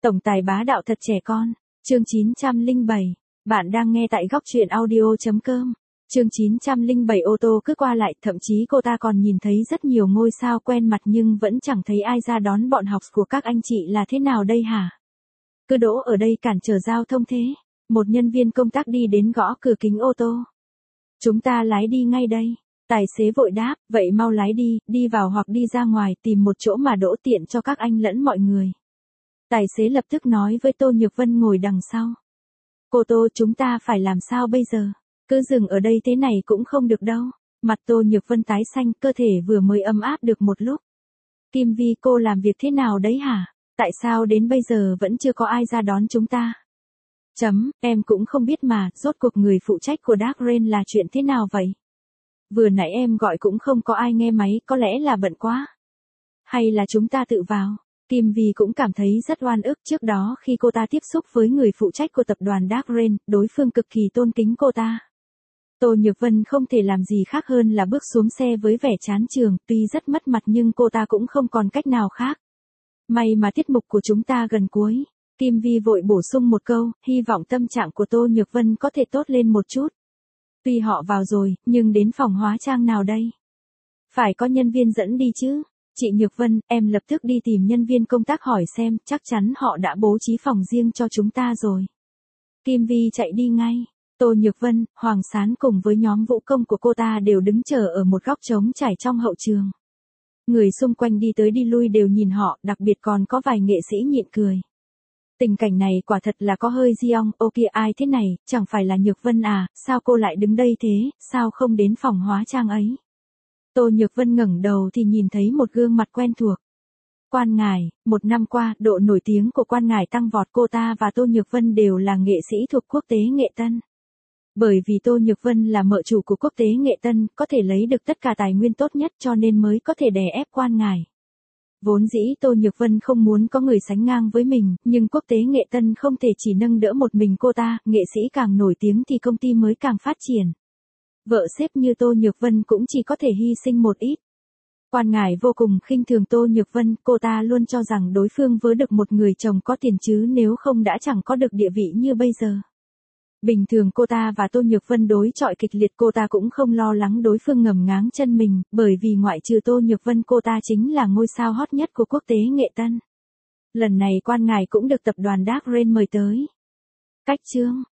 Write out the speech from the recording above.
Tổng tài bá đạo thật trẻ con. Chương 907. Bạn đang nghe tại góc truyện audio.com. Chương 907 ô tô cứ qua lại, thậm chí cô ta còn nhìn thấy rất nhiều ngôi sao quen mặt nhưng vẫn chẳng thấy ai ra đón bọn học của các anh chị là thế nào đây hả? Cứ đỗ ở đây cản trở giao thông thế. Một nhân viên công tác đi đến gõ cửa kính ô tô. Chúng ta lái đi ngay đây. Tài xế vội đáp, vậy mau lái đi, đi vào hoặc đi ra ngoài tìm một chỗ mà đỗ tiện cho các anh lẫn mọi người. Tài xế lập tức nói với Tô Nhược Vân ngồi đằng sau. Cô Tô, chúng ta phải làm sao bây giờ? Cứ dừng ở đây thế này cũng không được đâu. Mặt Tô Nhược Vân tái xanh, cơ thể vừa mới ấm áp được một lúc. Kim Vi, cô làm việc thế nào đấy hả? Tại sao đến bây giờ vẫn chưa có ai ra đón chúng ta? Em cũng không biết mà, rốt cuộc người phụ trách của Dark Rain là chuyện thế nào vậy? Vừa nãy em gọi cũng không có ai nghe máy, có lẽ là bận quá. Hay là chúng ta tự vào? Kim Vi cũng cảm thấy rất oan ức, trước đó khi cô ta tiếp xúc với người phụ trách của tập đoàn Dark Rain, đối phương cực kỳ tôn kính cô ta. Tô Nhược Vân không thể làm gì khác hơn là bước xuống xe với vẻ chán chường, tuy rất mất mặt nhưng cô ta cũng không còn cách nào khác. May mà tiết mục của chúng ta gần cuối. Kim Vi vội bổ sung một câu, hy vọng tâm trạng của Tô Nhược Vân có thể tốt lên một chút. Tuy họ vào rồi, nhưng đến phòng hóa trang nào đây? Phải có nhân viên dẫn đi chứ. Chị Nhược Vân, em lập tức đi tìm nhân viên công tác hỏi xem, chắc chắn họ đã bố trí phòng riêng cho chúng ta rồi. Kim Vi chạy đi ngay. Tô Nhược Vân, Hoàng Sán cùng với nhóm vũ công của cô ta đều đứng chờ ở một góc trống trải trong hậu trường. Người xung quanh đi tới đi lui đều nhìn họ, đặc biệt còn có vài nghệ sĩ nhịn cười. Tình cảnh này quả thật là có hơi diong, ô kìa ai thế này, chẳng phải là Nhược Vân à, sao cô lại đứng đây thế, sao không đến phòng hóa trang ấy? Tô Nhược Vân ngẩng đầu thì nhìn thấy một gương mặt quen thuộc. Quan Ngải, một năm qua, độ nổi tiếng của Quan Ngải tăng vọt, cô ta và Tô Nhược Vân đều là nghệ sĩ thuộc Quốc tế Nghệ Tân. Bởi vì Tô Nhược Vân là mợ chủ của Quốc tế Nghệ Tân, có thể lấy được tất cả tài nguyên tốt nhất cho nên mới có thể đè ép Quan Ngải. Vốn dĩ Tô Nhược Vân không muốn có người sánh ngang với mình, nhưng Quốc tế Nghệ Tân không thể chỉ nâng đỡ một mình cô ta, nghệ sĩ càng nổi tiếng thì công ty mới càng phát triển. Vợ xếp như Tô Nhược Vân cũng chỉ có thể hy sinh một ít. Quan Ngải vô cùng khinh thường Tô Nhược Vân, cô ta luôn cho rằng đối phương vớ được một người chồng có tiền chứ nếu không đã chẳng có được địa vị như bây giờ. Bình thường cô ta và Tô Nhược Vân đối chọi kịch liệt, cô ta cũng không lo lắng đối phương ngầm ngáng chân mình, bởi vì ngoại trừ Tô Nhược Vân cô ta chính là ngôi sao hot nhất của Quốc tế Nghệ Tân. Lần này Quan Ngải cũng được tập đoàn Dark Rain mời tới. Cách chương.